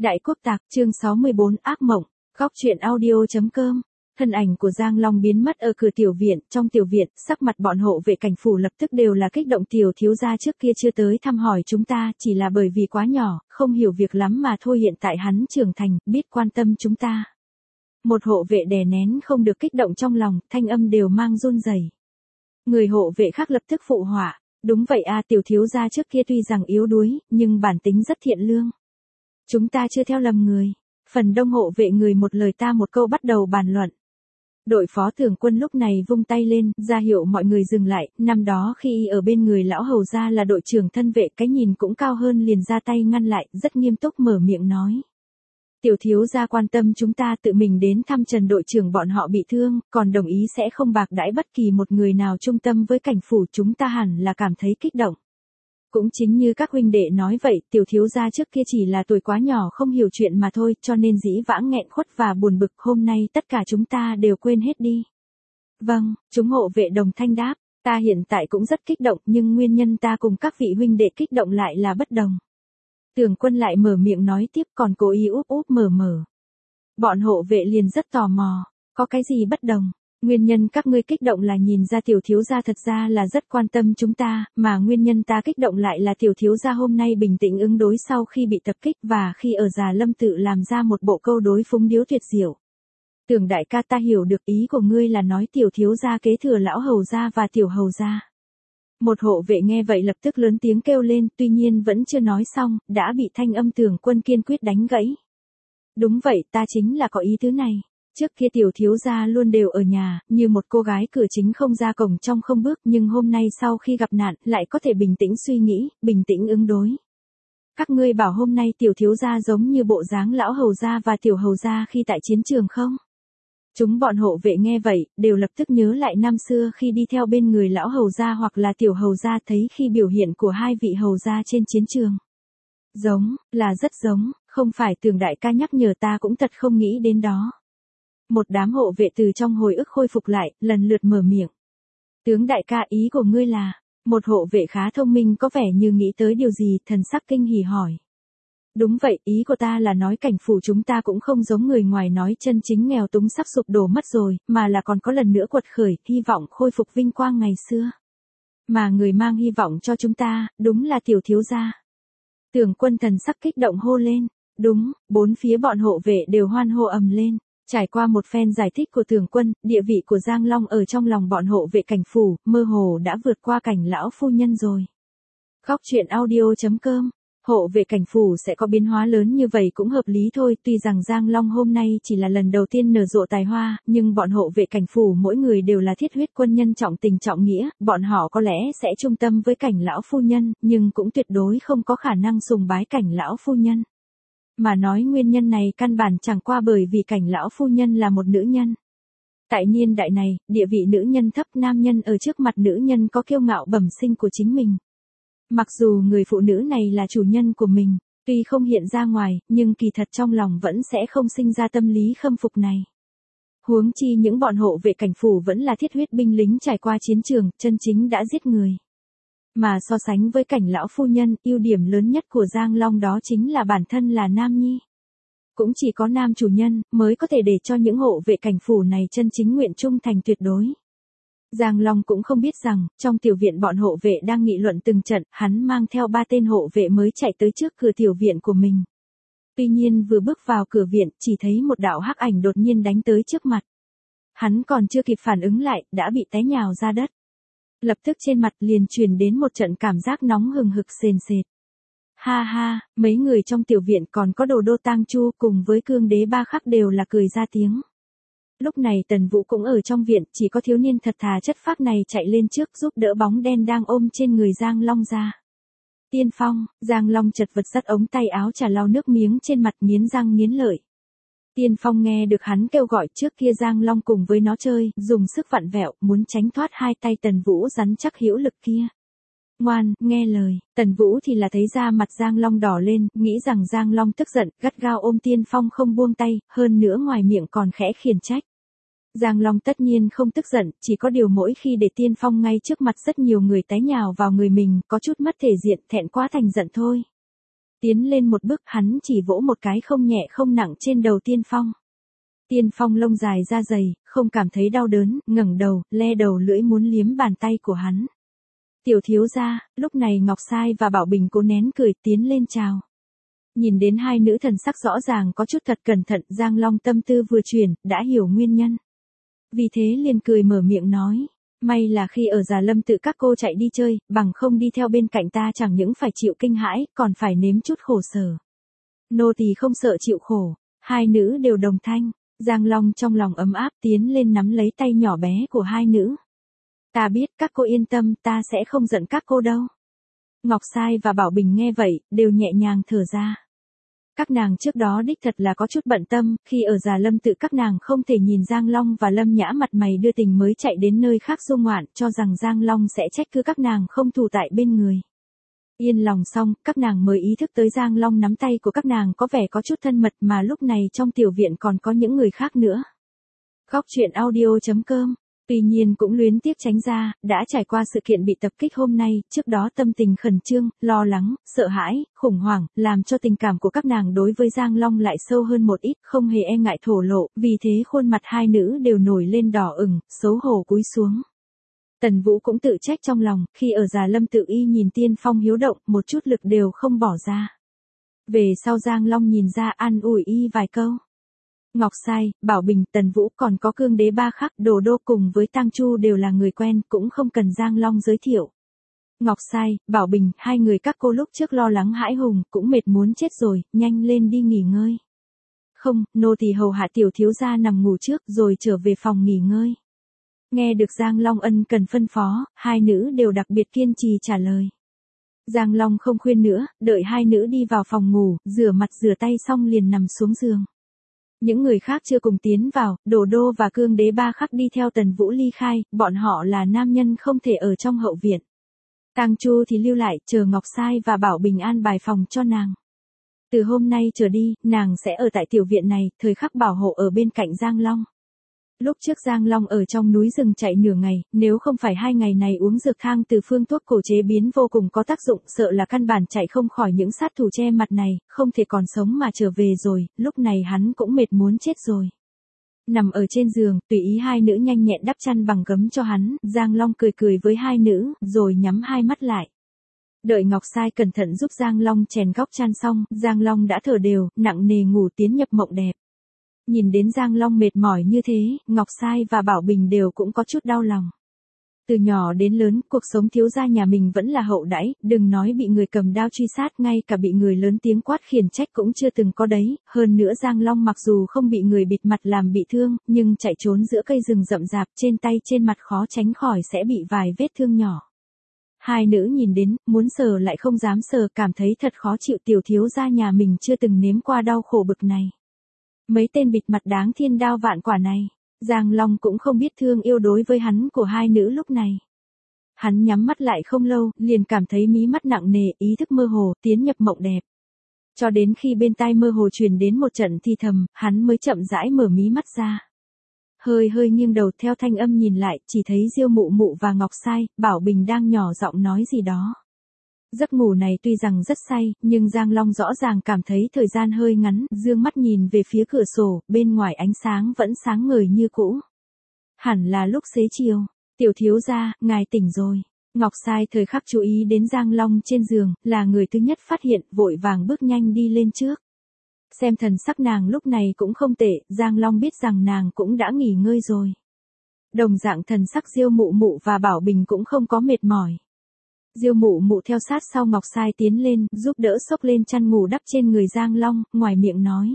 Đại Quốc Tạc, chương 64, ác mộng, góc truyện audio.com. Thân ảnh của Giang Long biến mất ở cửa tiểu viện, trong tiểu viện, sắc mặt bọn hộ vệ cảnh phủ lập tức đều là kích động. Tiểu thiếu gia trước kia chưa tới thăm hỏi chúng ta, chỉ là bởi vì quá nhỏ, không hiểu việc lắm mà thôi, hiện tại hắn trưởng thành, biết quan tâm chúng ta. Một hộ vệ đè nén không được kích động trong lòng, thanh âm đều mang run rẩy. Người hộ vệ khác lập tức phụ họa, đúng vậy a, tiểu thiếu gia trước kia tuy rằng yếu đuối, nhưng bản tính rất thiện lương. Chúng ta chưa theo lầm người. Phần đông hộ vệ người một lời ta một câu bắt đầu bàn luận. Đội phó tưởng quân lúc này vung tay lên, ra hiệu mọi người dừng lại. Năm đó khi ở bên người lão hầu gia là đội trưởng thân vệ, cái nhìn cũng cao hơn, liền ra tay ngăn lại, rất nghiêm túc mở miệng nói. Tiểu thiếu gia quan tâm chúng ta, tự mình đến thăm Trần đội trưởng bọn họ bị thương, còn đồng ý sẽ không bạc đãi bất kỳ một người nào trung tâm với cảnh phủ, chúng ta hẳn là cảm thấy kích động. Cũng chính như các huynh đệ nói vậy, tiểu thiếu gia trước kia chỉ là tuổi quá nhỏ không hiểu chuyện mà thôi, cho nên dĩ vãng nghẹn khuất và buồn bực, hôm nay tất cả chúng ta đều quên hết đi. Vâng, chúng hộ vệ đồng thanh đáp, ta hiện tại cũng rất kích động, nhưng nguyên nhân ta cùng các vị huynh đệ kích động lại là bất đồng. Tưởng quân lại mở miệng nói tiếp, còn cố ý úp úp mở. Bọn hộ vệ liền rất tò mò, có cái gì bất đồng? Nguyên nhân các ngươi kích động là nhìn ra tiểu thiếu gia thật ra là rất quan tâm chúng ta, mà nguyên nhân ta kích động lại là tiểu thiếu gia hôm nay bình tĩnh ứng đối sau khi bị tập kích và khi ở Già Lâm tự làm ra một bộ câu đối phúng điếu tuyệt diệu. Tưởng đại ca, ta hiểu được ý của ngươi là nói tiểu thiếu gia kế thừa lão hầu gia và tiểu hầu gia. Một hộ vệ nghe vậy lập tức lớn tiếng kêu lên, tuy nhiên vẫn chưa nói xong, đã bị thanh âm Tưởng quân kiên quyết đánh gãy. Đúng vậy, ta chính là có ý tứ này. Trước kia tiểu thiếu gia luôn đều ở nhà, như một cô gái cửa chính không ra cổng trong không bước, nhưng hôm nay sau khi gặp nạn, lại có thể bình tĩnh suy nghĩ, bình tĩnh ứng đối. Các ngươi bảo hôm nay tiểu thiếu gia giống như bộ dáng lão hầu gia và tiểu hầu gia khi tại chiến trường không? Chúng bọn hộ vệ nghe vậy, đều lập tức nhớ lại năm xưa khi đi theo bên người lão hầu gia hoặc là tiểu hầu gia, thấy khi biểu hiện của hai vị hầu gia trên chiến trường. Giống, là rất giống, không phải Tưởng đại ca nhắc nhở ta cũng thật không nghĩ đến đó. Một đám hộ vệ từ trong hồi ức khôi phục lại, lần lượt mở miệng. Tướng đại ca, ý của ngươi là, một hộ vệ khá thông minh có vẻ như nghĩ tới điều gì, thần sắc kinh hỉ hỏi. Đúng vậy, ý của ta là nói cảnh phủ chúng ta cũng không giống người ngoài nói chân chính nghèo túng sắp sụp đổ mất rồi, mà là còn có lần nữa quật khởi, hy vọng khôi phục vinh quang ngày xưa. Mà người mang hy vọng cho chúng ta, đúng là tiểu thiếu gia. Tưởng quân thần sắc kích động hô lên. Đúng, bốn phía bọn hộ vệ đều hoan hô ầm lên. Trải qua một phen giải thích của Tưởng quân, địa vị của Giang Long ở trong lòng bọn hộ vệ cảnh phủ, mơ hồ đã vượt qua Cảnh lão phu nhân rồi. Góc truyện audio.com. Hộ vệ cảnh phủ sẽ có biến hóa lớn như vậy cũng hợp lý thôi, tuy rằng Giang Long hôm nay chỉ là lần đầu tiên nở rộ tài hoa, nhưng bọn hộ vệ cảnh phủ mỗi người đều là thiết huyết quân nhân trọng tình trọng nghĩa, bọn họ có lẽ sẽ trung tâm với Cảnh lão phu nhân, nhưng cũng tuyệt đối không có khả năng sùng bái Cảnh lão phu nhân. Mà nói nguyên nhân này căn bản chẳng qua bởi vì Cảnh lão phu nhân là một nữ nhân. Tại niên đại này, địa vị nữ nhân thấp, nam nhân ở trước mặt nữ nhân có kiêu ngạo bẩm sinh của chính mình. Mặc dù người phụ nữ này là chủ nhân của mình, tuy không hiện ra ngoài, nhưng kỳ thật trong lòng vẫn sẽ không sinh ra tâm lý khâm phục này. Huống chi những bọn hộ vệ cảnh phủ vẫn là thiết huyết binh lính trải qua chiến trường, chân chính đã giết người. Mà so sánh với Cảnh lão phu nhân, ưu điểm lớn nhất của Giang Long đó chính là bản thân là nam nhi. Cũng chỉ có nam chủ nhân, mới có thể để cho những hộ vệ cảnh phủ này chân chính nguyện trung thành tuyệt đối. Giang Long cũng không biết rằng, trong tiểu viện bọn hộ vệ đang nghị luận từng trận, hắn mang theo 3 tên hộ vệ mới chạy tới trước cửa tiểu viện của mình. Tuy nhiên vừa bước vào cửa viện, chỉ thấy một đạo hắc ảnh đột nhiên đánh tới trước mặt. Hắn còn chưa kịp phản ứng lại, đã bị té nhào ra đất. Lập tức trên mặt liền truyền đến một trận cảm giác nóng hừng hực sền sệt. Ha ha, mấy người trong tiểu viện còn có Đồ Đô Tang Chu cùng với Cương Đế Ba Khắc đều là cười ra tiếng. Lúc này Tần Vũ cũng ở trong viện, chỉ có thiếu niên thật thà chất phác này chạy lên trước giúp đỡ bóng đen đang ôm trên người Giang Long ra. Tiên Phong, Giang Long chật vật dắt ống tay áo trà lau nước miếng trên mặt, nghiến răng nghiến lợi. Tiên Phong nghe được hắn kêu gọi, trước kia Giang Long cùng với nó chơi, dùng sức vặn vẹo, muốn tránh thoát hai tay Tần Vũ rắn chắc hữu lực kia. Ngoan, nghe lời, Tần Vũ thì là thấy da mặt Giang Long đỏ lên, nghĩ rằng Giang Long tức giận, gắt gao ôm Tiên Phong không buông tay, hơn nữa ngoài miệng còn khẽ khiển trách. Giang Long tất nhiên không tức giận, chỉ có điều mỗi khi để Tiên Phong ngay trước mặt rất nhiều người té nhào vào người mình, có chút mất thể diện, thẹn quá thành giận thôi. Tiến lên một bước, hắn chỉ vỗ một cái không nhẹ không nặng trên đầu Tiên Phong. Tiên Phong lông dài da dày, không cảm thấy đau đớn, ngẩng đầu, le đầu lưỡi muốn liếm bàn tay của hắn. Tiểu thiếu gia, lúc này Ngọc Sai và Bảo Bình cố nén cười tiến lên chào. Nhìn đến hai nữ thần sắc rõ ràng có chút thật cẩn thận, Giang Long tâm tư vừa chuyển, đã hiểu nguyên nhân. Vì thế liền cười mở miệng nói, may là khi ở Già Lâm tự các cô chạy đi chơi, bằng không đi theo bên cạnh ta chẳng những phải chịu kinh hãi, còn phải nếm chút khổ sở. Nô tỳ không sợ chịu khổ, hai nữ đều đồng thanh, Giang Long trong lòng ấm áp tiến lên nắm lấy tay nhỏ bé của hai nữ. Ta biết các cô yên tâm, ta sẽ không giận các cô đâu. Ngọc Sai và Bảo Bình nghe vậy, đều nhẹ nhàng thở ra. Các nàng trước đó đích thật là có chút bận tâm, khi ở Già Lâm tự các nàng không thể nhìn Giang Long và Lâm Nhã mặt mày đưa tình mới chạy đến nơi khác du ngoạn, cho rằng Giang Long sẽ trách cứ các nàng không thù tại bên người. Yên lòng xong, các nàng mới ý thức tới Giang Long nắm tay của các nàng có vẻ có chút thân mật mà lúc này trong tiểu viện còn có những người khác nữa. Góc truyện audio.com. Tuy nhiên cũng luyến tiếc tránh ra, đã trải qua sự kiện bị tập kích hôm nay, trước đó tâm tình khẩn trương, lo lắng, sợ hãi, khủng hoảng, làm cho tình cảm của các nàng đối với Giang Long lại sâu hơn một ít, không hề e ngại thổ lộ, vì thế khuôn mặt hai nữ đều nổi lên đỏ ửng, xấu hổ cúi xuống. Tần Vũ cũng tự trách trong lòng, khi ở Già Lâm tự y nhìn Tiên Phong hiếu động, một chút lực đều không bỏ ra. Về sau Giang Long nhìn ra an ủi y vài câu. Ngọc Sai, Bảo Bình, Tần Vũ còn có Cương Đế Ba Khắc, Đồ Đô cùng với Tang Chu đều là người quen, cũng không cần Giang Long giới thiệu. Ngọc Sai, Bảo Bình, hai người các cô lúc trước lo lắng hãi hùng, cũng mệt muốn chết rồi, nhanh lên đi nghỉ ngơi. Không, nô tỳ hầu hạ tiểu thiếu gia nằm ngủ trước rồi trở về phòng nghỉ ngơi. Nghe được Giang Long ân cần phân phó, hai nữ đều đặc biệt kiên trì trả lời. Giang Long không khuyên nữa, đợi hai nữ đi vào phòng ngủ, rửa mặt rửa tay xong liền nằm xuống giường. Những người khác chưa cùng tiến vào, Đồ Đô và Cương Đế Ba Khắc đi theo Tần Vũ ly khai, bọn họ là nam nhân không thể ở trong hậu viện. Tang Chu thì lưu lại, chờ Ngọc Sai và Bảo Bình an bài phòng cho nàng. Từ hôm nay trở đi, nàng sẽ ở tại tiểu viện này, thời khắc bảo hộ ở bên cạnh Giang Long. Lúc trước Giang Long ở trong núi rừng chạy nửa ngày, nếu không phải 2 ngày này uống dược thang từ phương thuốc cổ chế biến vô cùng có tác dụng, sợ là căn bản chạy không khỏi những sát thủ che mặt này, không thể còn sống mà trở về rồi, lúc này hắn cũng mệt muốn chết rồi. Nằm ở trên giường, tùy ý hai nữ nhanh nhẹn đắp chăn bằng gấm cho hắn, Giang Long cười cười với hai nữ, rồi nhắm hai mắt lại. Đợi Ngọc Sai cẩn thận giúp Giang Long chèn góc chăn xong, Giang Long đã thở đều, nặng nề ngủ tiến nhập mộng đẹp. Nhìn đến Giang Long mệt mỏi như thế, Ngọc Sai và Bảo Bình đều cũng có chút đau lòng. Từ nhỏ đến lớn, cuộc sống thiếu gia nhà mình vẫn là hậu đãi, đừng nói bị người cầm đao truy sát, ngay cả bị người lớn tiếng quát khiển trách cũng chưa từng có đấy, hơn nữa Giang Long mặc dù không bị người bịt mặt làm bị thương, nhưng chạy trốn giữa cây rừng rậm rạp, trên tay trên mặt khó tránh khỏi sẽ bị vài vết thương nhỏ. Hai nữ nhìn đến, muốn sờ lại không dám sờ, cảm thấy thật khó chịu, tiểu thiếu gia nhà mình chưa từng nếm qua đau khổ bực này. Mấy tên bịt mặt đáng thiên đao vạn quả này, Giang Long cũng không biết thương yêu đối với hắn của hai nữ lúc này. Hắn nhắm mắt lại không lâu, liền cảm thấy mí mắt nặng nề, ý thức mơ hồ, tiến nhập mộng đẹp. Cho đến khi bên tai mơ hồ truyền đến một trận thì thầm, hắn mới chậm rãi mở mí mắt ra. Hơi hơi nghiêng đầu theo thanh âm nhìn lại, chỉ thấy Diêu Mụ Mụ và Ngọc Sai, Bảo Bình đang nhỏ giọng nói gì đó. Giấc ngủ này tuy rằng rất say, nhưng Giang Long rõ ràng cảm thấy thời gian hơi ngắn, dương mắt nhìn về phía cửa sổ, bên ngoài ánh sáng vẫn sáng ngời như cũ. Hẳn là lúc xế chiều, tiểu thiếu gia, ngài tỉnh rồi. Ngọc Sai thời khắc chú ý đến Giang Long trên giường, là người thứ nhất phát hiện, vội vàng bước nhanh đi lên trước. Xem thần sắc nàng lúc này cũng không tệ, Giang Long biết rằng nàng cũng đã nghỉ ngơi rồi. Đồng dạng thần sắc Diêu Mụ Mụ và Bảo Bình cũng không có mệt mỏi. Diêu Mụ Mụ theo sát sau Ngọc Sai tiến lên, giúp đỡ xốc lên chăn ngủ đắp trên người Giang Long, ngoài miệng nói.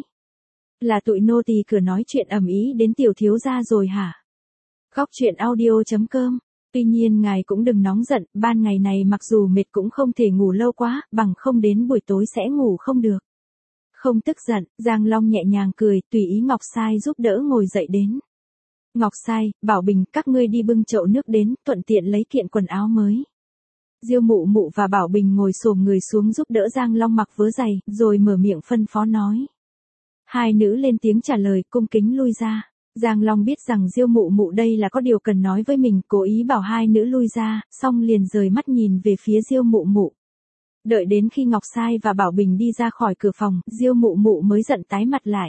Là tụi nô tỳ cửa nói chuyện ầm ĩ đến tiểu thiếu gia rồi hả? Góc truyện audio.com. Tuy nhiên ngài cũng đừng nóng giận, ban ngày này mặc dù mệt cũng không thể ngủ lâu quá, bằng không đến buổi tối sẽ ngủ không được. Không tức giận, Giang Long nhẹ nhàng cười, tùy ý Ngọc Sai giúp đỡ ngồi dậy đến. Ngọc Sai, Bảo Bình, các ngươi đi bưng chậu nước đến, thuận tiện lấy kiện quần áo mới. Diêu Mụ Mụ và Bảo Bình ngồi xổm người xuống giúp đỡ Giang Long mặc vớ giày, rồi mở miệng phân phó nói. Hai nữ lên tiếng trả lời, cung kính lui ra. Giang Long biết rằng Diêu Mụ Mụ đây là có điều cần nói với mình, cố ý bảo hai nữ lui ra, xong liền rời mắt nhìn về phía Diêu Mụ Mụ. Đợi đến khi Ngọc Sai và Bảo Bình đi ra khỏi cửa phòng, Diêu Mụ Mụ mới giận tái mặt lại.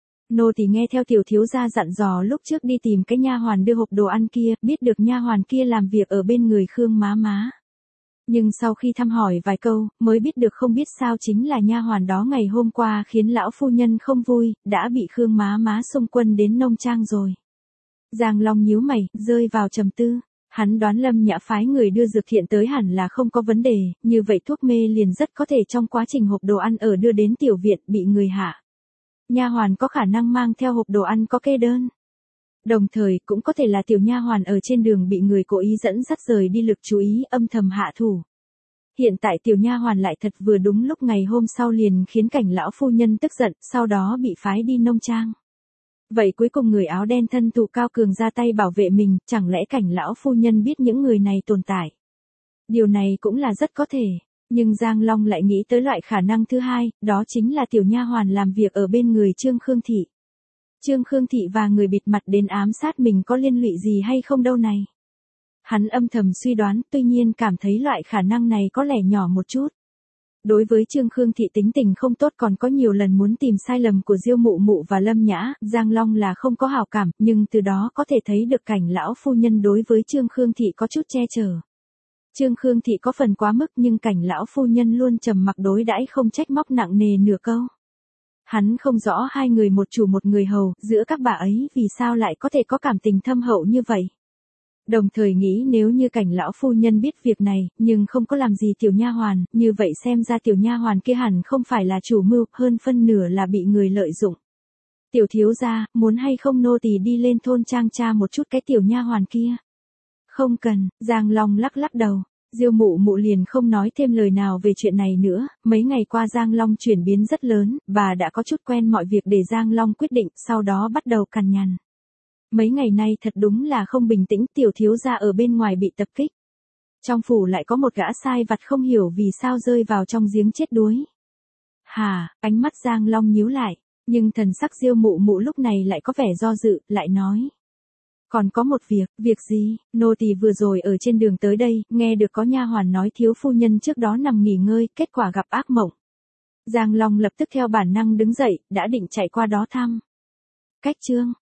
Nô tỳ nghe theo tiểu thiếu gia dặn dò lúc trước đi tìm cái nha hoàn đưa hộp đồ ăn kia, biết được nha hoàn kia làm việc ở bên người Khương má má. Nhưng sau khi thăm hỏi vài câu, mới biết được không biết sao chính là nha hoàn đó ngày hôm qua khiến lão phu nhân không vui, đã bị Khương má má xung quân đến nông trang rồi. Giang Long nhíu mày, rơi vào trầm tư. Hắn đoán Lâm Nhã phái người đưa dược thiện tới hẳn là không có vấn đề, như vậy thuốc mê liền rất có thể trong quá trình hộp đồ ăn ở đưa đến tiểu viện bị người hạ. Nha hoàn có khả năng mang theo hộp đồ ăn có kê đơn. Đồng thời cũng có thể là tiểu nha hoàn ở trên đường bị người cố ý dẫn dắt rời đi lực chú ý âm thầm hạ thủ. Hiện tại tiểu nha hoàn lại thật vừa đúng lúc ngày hôm sau liền khiến Cảnh lão phu nhân tức giận, sau đó bị phái đi nông trang. Vậy cuối cùng người áo đen thân thủ cao cường ra tay bảo vệ mình, chẳng lẽ Cảnh lão phu nhân biết những người này tồn tại? Điều này cũng là rất có thể, nhưng Giang Long lại nghĩ tới loại khả năng thứ hai, đó chính là tiểu nha hoàn làm việc ở bên người Trương Khương Thị. Trương Khương Thị và người bịt mặt đến ám sát mình có liên lụy gì hay không đâu này? Hắn âm thầm suy đoán, tuy nhiên cảm thấy loại khả năng này có lẽ nhỏ một chút. Đối với Trương Khương Thị tính tình không tốt còn có nhiều lần muốn tìm sai lầm của Diêu Mụ Mụ và Lâm Nhã, Giang Long là không có hảo cảm, nhưng từ đó có thể thấy được Cảnh lão phu nhân đối với Trương Khương Thị có chút che chở. Trương Khương Thị có phần quá mức nhưng Cảnh lão phu nhân luôn trầm mặc đối đãi không trách móc nặng nề nửa câu. Hắn không rõ hai người một chủ một người hầu, giữa các bà ấy vì sao lại có thể có cảm tình thâm hậu như vậy. Đồng thời nghĩ nếu như Cảnh lão phu nhân biết việc này, nhưng không có làm gì tiểu nha hoàn, như vậy xem ra tiểu nha hoàn kia hẳn không phải là chủ mưu, hơn phân nửa là bị người lợi dụng. Tiểu thiếu gia, muốn hay không nô tỳ đi lên thôn trang tra một chút cái tiểu nha hoàn kia? Không cần, Giang Long lắc lắc đầu. Diêu Mụ Mụ liền không nói thêm lời nào về chuyện này nữa, mấy ngày qua Giang Long chuyển biến rất lớn, bà đã có chút quen mọi việc để Giang Long quyết định, sau đó bắt đầu cằn nhằn. Mấy ngày nay thật đúng là không bình tĩnh, tiểu thiếu gia ở bên ngoài bị tập kích. Trong phủ lại có một gã sai vặt không hiểu vì sao rơi vào trong giếng chết đuối. Hà, ánh mắt Giang Long nhíu lại, nhưng thần sắc Diêu Mụ Mụ lúc này lại có vẻ do dự, lại nói. Còn có một việc gì, nô tỳ vừa rồi ở trên đường tới đây, nghe được có nha hoàn nói thiếu phu nhân trước đó nằm nghỉ ngơi, kết quả gặp ác mộng. Giang Long lập tức theo bản năng đứng dậy, đã định chạy qua đó thăm. Cách chương